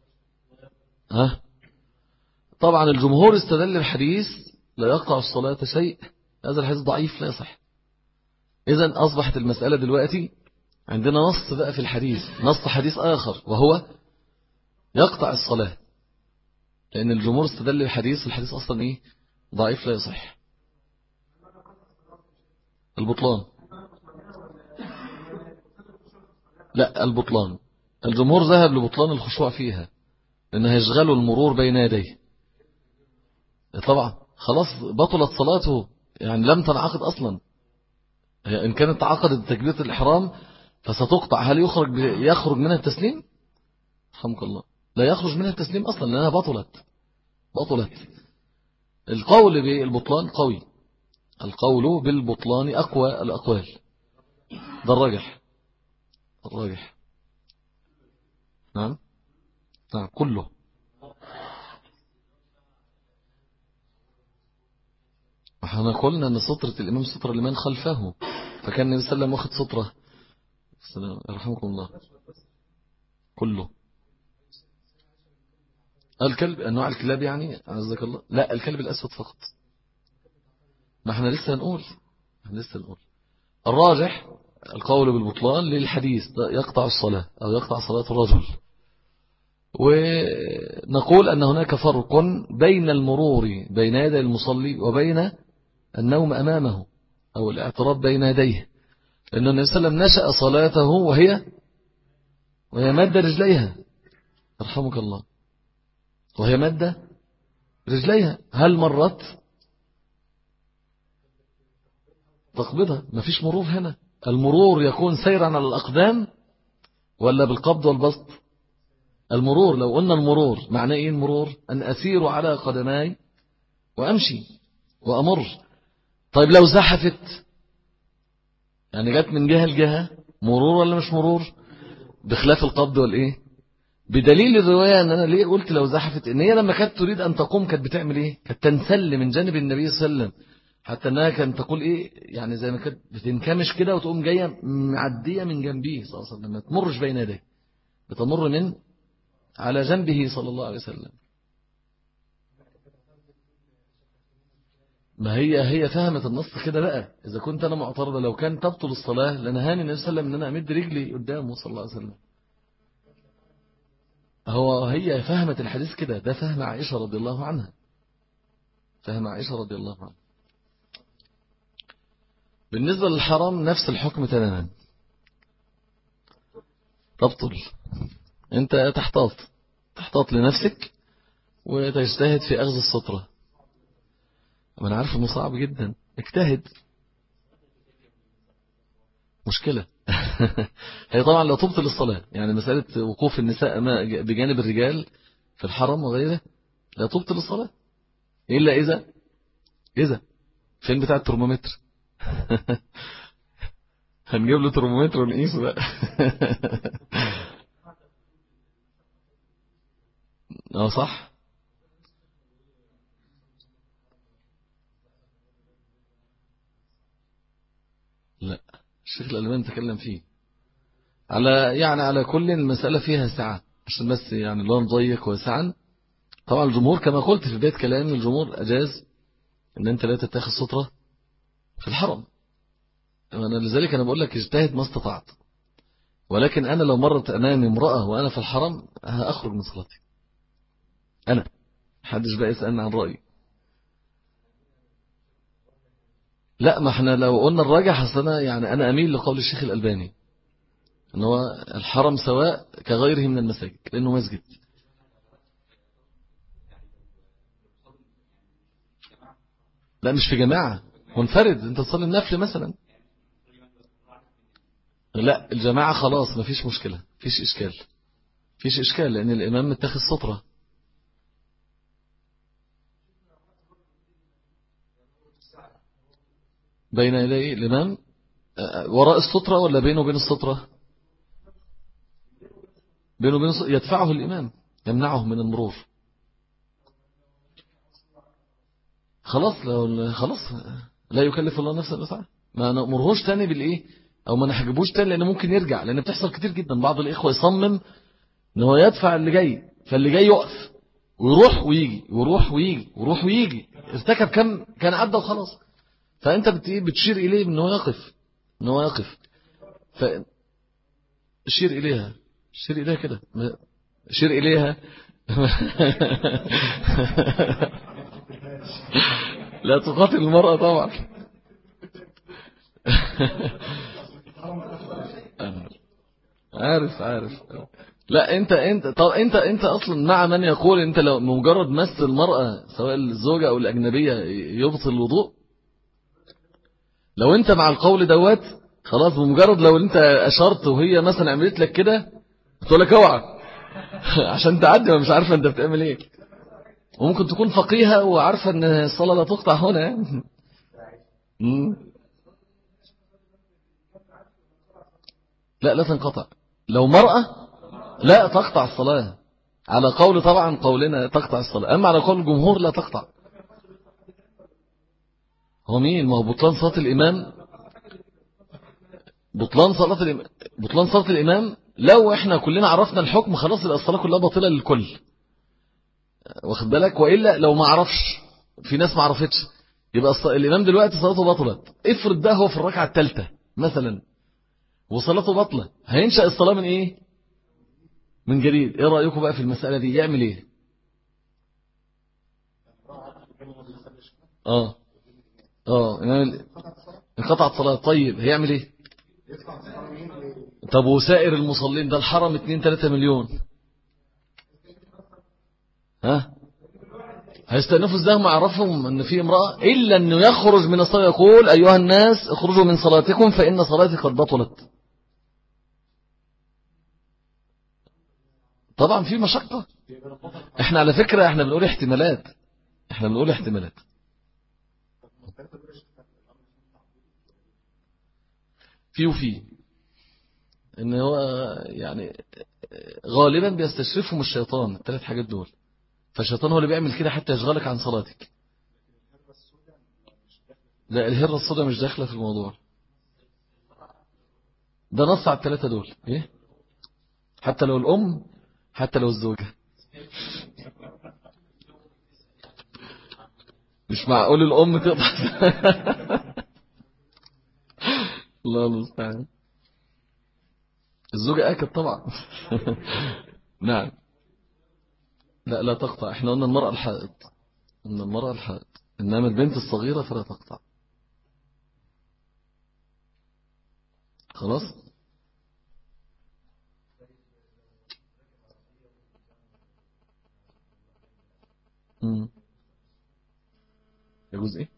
S1: طبعا الجمهور استدل بحديث لا يقطع الصلاة شيء، هذا الحديث ضعيف لا يصح. إذن أصبحت المسألة دلوقتي عندنا نص بقى في الحديث، نص حديث آخر وهو يقطع الصلاة، لأن الجمهور استدل بحديث، الحديث أصلا إيه؟ ضعيف لا يصح. البطلان، لا البطلان، الجمهور ذهب لبطلان الخشوع فيها، لأنه يشغلوا المرور بين يديه. طبعا خلاص بطلت صلاته، يعني لم تنعقد أصلا. إن كانت تعقدت تكبيرة الإحرام فستقطع. هل يخرج منها التسليم؟ رحمك الله، لا يخرج منها التسليم أصلا لأنها بطلت. القول بالبطلان قوي، القول بالبطلان أقوى الأقوال، ده الراجح. نعم كله. احنا قلنا ان سترة الإمام سترة لمن خلفه، فكان النبي صلى الله عليه وسلم واخد سترة. رحمكم الله. كله. الكلب أنواع الكلاب يعني عزك الله، لا الكلب الأسود فقط. ما احنا لسه هنقول الراجح القول بالبطلان للحديث يقطع الصلاة أو يقطع صلاة الرجل. ونقول أن هناك فرق بين المرور بين يدي المصلي وبين النوم أمامه أو الاعتراض بين يديه، لأن النبي صلى الله عليه وسلم نشأ صلاته وهي مد رجليها، رحمك الله، وهي مد رجليها. هل مرت تقبضها؟ ما فيش مرور هنا. المرور يكون سيرا على الأقدام ولا بالقبض والبسط؟ المرور، لو قلنا المرور معناه إيه؟ المرور أن أسير على قدماي وأمشي وأمر. طيب لو زحفت، يعني جت من جهة لجهة، مرور ولا مش مرور؟ بخلاف القبض والإيه؟ بدليل الرواية أن أنا ليه قلت لو زحفت، إن هي لما كانت تريد أن تقوم كانت بتعمل إيه؟ كانت تنسل من جانب النبي صلى الله عليه وسلم، حتى أنها كانت تقول إيه، يعني زي ما كانت بتنكمش كده وتقوم جاية معدية من جنبه صلى الله عليه وسلم، ما تمرش بين يديه، بتمر من على جنبه صلى الله عليه وسلم. ما هي فهمت النص كده بقى. إذا كنت أنا معترضة، لو كان تبطل الصلاة لنهاني النبي صلى الله عليه وسلم أن أنا أمد رجلي قدامه صلى الله عليه وسلم. هي فهمت الحديث كده، ده فهم عائشة رضي الله عنها، بالنسبة للحرام نفس الحكم تماما، تبطل. انت تحتاط لنفسك وتجتهد في أخذ السترة. أنا عارف أنه صعب جدا، اجتهد. مشكلة. هي طبعا لا تبطل الصلاة، يعني مسألة وقوف النساء بجانب الرجال في الحرم وغيره لا تبطل الصلاة، إلا إذا فين بتاع الترمومتر. هنجيب له ترمومتر ونقيسه بقى. صح. لا، الشيخ الألباني تكلم فيه على كل المسألة فيها سعة، عشان بس يعني لا نضيق واسعا. طبعا الجمهور كما قلت في بداية كلامي، الجمهور أجاز ان انت لا تتخذ سترة في الحرم. لذلك انا بقول لك اجتهد ما استطعت، ولكن انا لو مرت امامي امرأة وانا في الحرم هأخرج من صلاتي. انا محدش بقى يسألني عن رأيي. لا، ما احنا لو قلنا الراجح اصلا يعني انا اميل لقول الشيخ الألباني ان هو الحرم سواء كغيره من المساجد لانه مسجد. لا، مش في جماعة، منفرد، انت تصلي النفل مثلا. لا، الجماعة خلاص مفيش مشكلة، فيش إشكال لأن الإمام متخذ سترة بين يدي الإمام. وراء السترة ولا بينه وبين السترة؟ بينه وبين السترة يدفعه الإمام، يمنعه من المرور. خلاص لا يكلف الله نفسا إلا وسعها. ما نأمرهوش تاني بالإيه، أو ما نحجبوش تاني، لأنه ممكن يرجع، لأن بتحصل كتير جدا. بعض الإخوة يصمم إن هو يدفع اللي جاي، فاللي جاي يقف ويروح ويجي ويروح ويجي ويروح ويجي، ارتكب كان عدى وخلاص. فأنت بتشير إليه إن هو يقف. فشير إليها، شير إليها كده، شير إليها. لا تقاتل المرأة طبعا. عارف. لا، انت اصلا مع من يقول انت لو مجرد مس المرأة سواء الزوجة او الاجنبية يبطل الوضوء. لو انت مع القول دوت خلاص، بمجرد لو انت اشرت وهي مثلا عملت لك كده تقول لك اوعى. عشان تعدي ما مش عارفه انت بتعمل ايه. وممكن تكون فقيهة وعارفه ان الصلاة لا تقطع هنا. مم. لا تنقطع. لو مرأة لا تقطع الصلاة، على قول طبعا قولنا تقطع الصلاة، أما على قول الجمهور لا تقطع. هو مين؟ ما هو بطلان صلاة الإمام. بطلان صلاة الإمام لو احنا كلنا عرفنا الحكم خلاص يبقى الصلاة كلها باطلة للكل، واخد بالك. وإلا لو ما عرفش، في ناس ما عرفتش، يبقى الإمام دلوقتي صلاته بطلت. افرض ده هو في الركعة الثالثة مثلا وصلاته بطلة، هينشأ الصلاة من ايه؟ من جديد. ايه رأيكم بقى في المسألة دي؟ يعمل ايه؟ اه انقطعت صلاة. طيب هيعمل ايه؟ طب وسائر المصلين ده الحرم 2-3 مليون، ها هيستأنفوا ازاي ما يعرفهم ان في امرأة؟ الا انه يخرج من الصلاة يقول ايها الناس اخرجوا من صلاتكم فان صلاتي قد بطلت. طبعا في مشقة. احنا على فكرة احنا بنقول احتمالات، وفي ان هو يعني غالبا بيستشرفهم الشيطان الثلاث حاجات دول، فالشيطان هو اللي بيعمل كده حتى يشغلك عن صلاتك. لا، الهرة الصدى مش داخلة في الموضوع ده. نص على الثلاثة دول ايه؟ حتى لو الأم، حتى لو الزوجة. مش معقول الأم تقطع. الله المستعان. الزوجة أكد طبعا. نعم. لا تقطع. احنا قلنا المرأة الحائض، إنما البنت الصغيرة فلا تقطع. خلاص. مم. يجوز ايه؟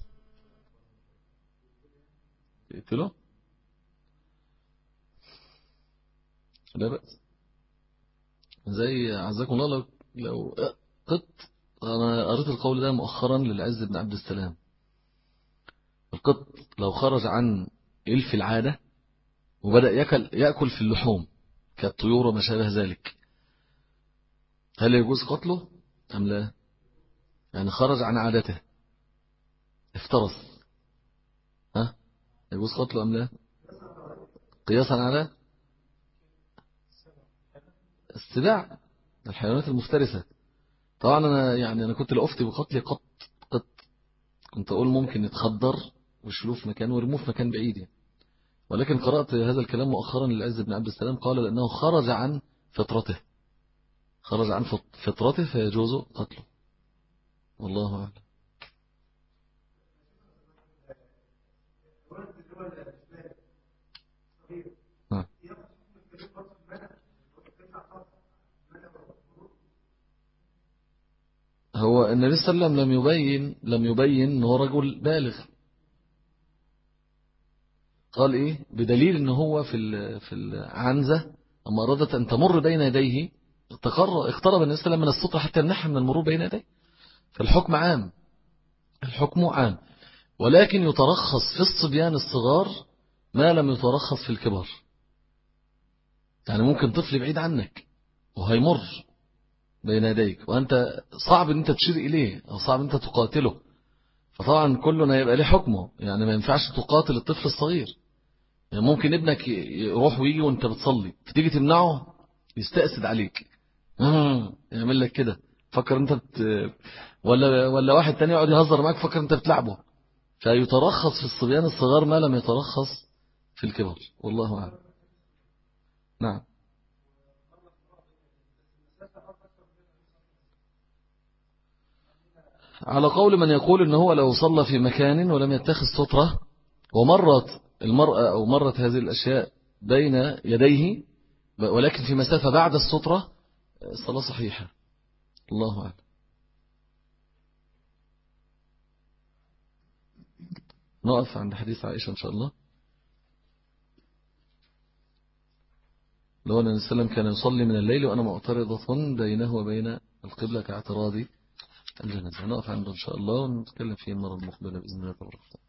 S1: يقتله؟ لا بأس. زي عزكم الله، لو قط. أنا قريت القول ده مؤخرا للعز بن عبد السلام. القط لو خرج عن إلف العادة وبدأ يأكل في اللحوم كالطيور وما شابه ذلك، هل يجوز قتله أم لا؟ يعني خرج عن عادته، افترس، ها، يجوز قتله أم لا؟ قياسا على السباع، الحيوانات المفترسة. طبعا أنا كنت لأفتي بقتل قط. كنت أقول ممكن يتخدر ويشيلوه في مكان ويرموه في مكان بعيد يعني. ولكن قرأت هذا الكلام مؤخرا للعز بن عبد السلام، قال لأنه خرج عن فطرته، خرج عن فطرته فيجوز قتله. والله أعلم. نعم. هو النبي صلى الله عليه وسلم لم يبين أنه رجل بالغ. قال إيه؟ بدليل أنه هو في العنزة أما أرادت أن تمر بين يديه اقترب النبي صلى الله عليه وسلم من السطر حتى يمنعها من المرور بين يديه. فالحكم عام، الحكم عام، ولكن يترخص في الصبيان الصغار ما لم يترخص في الكبار. يعني ممكن طفل بعيد عنك وهيمر بين يديك وأنت صعب أن أنت تشير إليه أو صعب أن أنت تقاتله، فطبعا كلنا يبقى له حكمه. يعني ما ينفعش تقاتل الطفل الصغير. يعني ممكن ابنك يروح ويجي وانت بتصلي فتيجي تمنعه يستأسد عليك، يعمل لك كده، فكر انت ولا واحد تاني يقعد يهزر معاك فكر انت بتلعبه. فيترخص في الصبيان الصغار ما لم يترخص في الكبر. والله أعلم. نعم. على قول من يقول إن هو لو صلى في مكان ولم يتخذ سترة ومرت المرأة أو مرت هذه الأشياء بين يديه ولكن في مسافة بعد السترة، الصلاة صحيحة. الله أعلم. نقف عند حديث عائشة إن شاء الله. لو أن النبي صلى الله عليه وسلم كان يصلي من الليل وأنا معترضة بينه وبين القبلة كاعتراضي الجنازة. نقف عنده إن شاء الله ونتكلم فيه المرة المقبلة بإذن الله.